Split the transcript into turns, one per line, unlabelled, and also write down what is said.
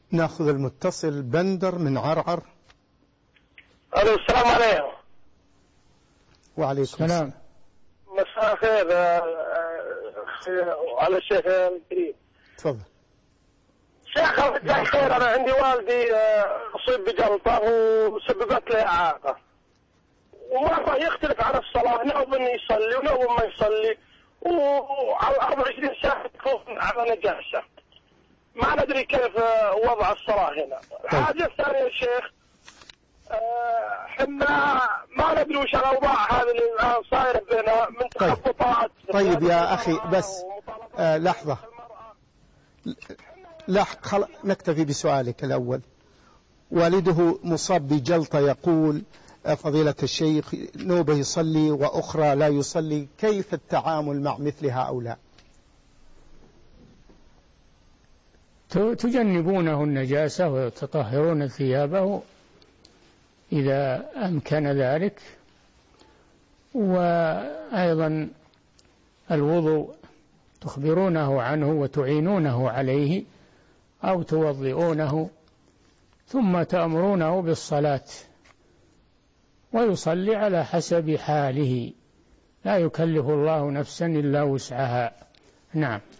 ناخذ المتصل بندر من عرعر.
الو، السلام عليكم.
وعليكم السلام.
مساء الخير على الشيخ الكريم.
تفضل
شيخ. مساء الخير. انا عندي والدي اصيب بجلطه وسببت له اعاقه، ومره يختلف على الصلاه، نوم يصلي ونوم ما يصلي، وعلى 24 ساعه تكون على نجاسه. ما ندري كيف وضع الصلاه هنا. الحاجه الثانيه يا شيخ، حنا ما ندري وش الاوضاع هذه اللي الان صايره بينها من تخبطات.
طيب يا اخي بس لحظه، نكتفي بسؤالك الاول. والده مصاب بجلطه، يقول فضيلة الشيخ نوبه يصلي واخرى لا يصلي، كيف التعامل مع مثل هؤلاء؟
تجنبونه النجاسة وتطهرون ثيابه إذا أمكن ذلك، وأيضا الوضوء تخبرونه عنه وتعينونه عليه أو توضئونه، ثم تأمرونه بالصلاة ويصلي على حسب حاله، لا يكلف الله نفسا إلا وسعها. نعم.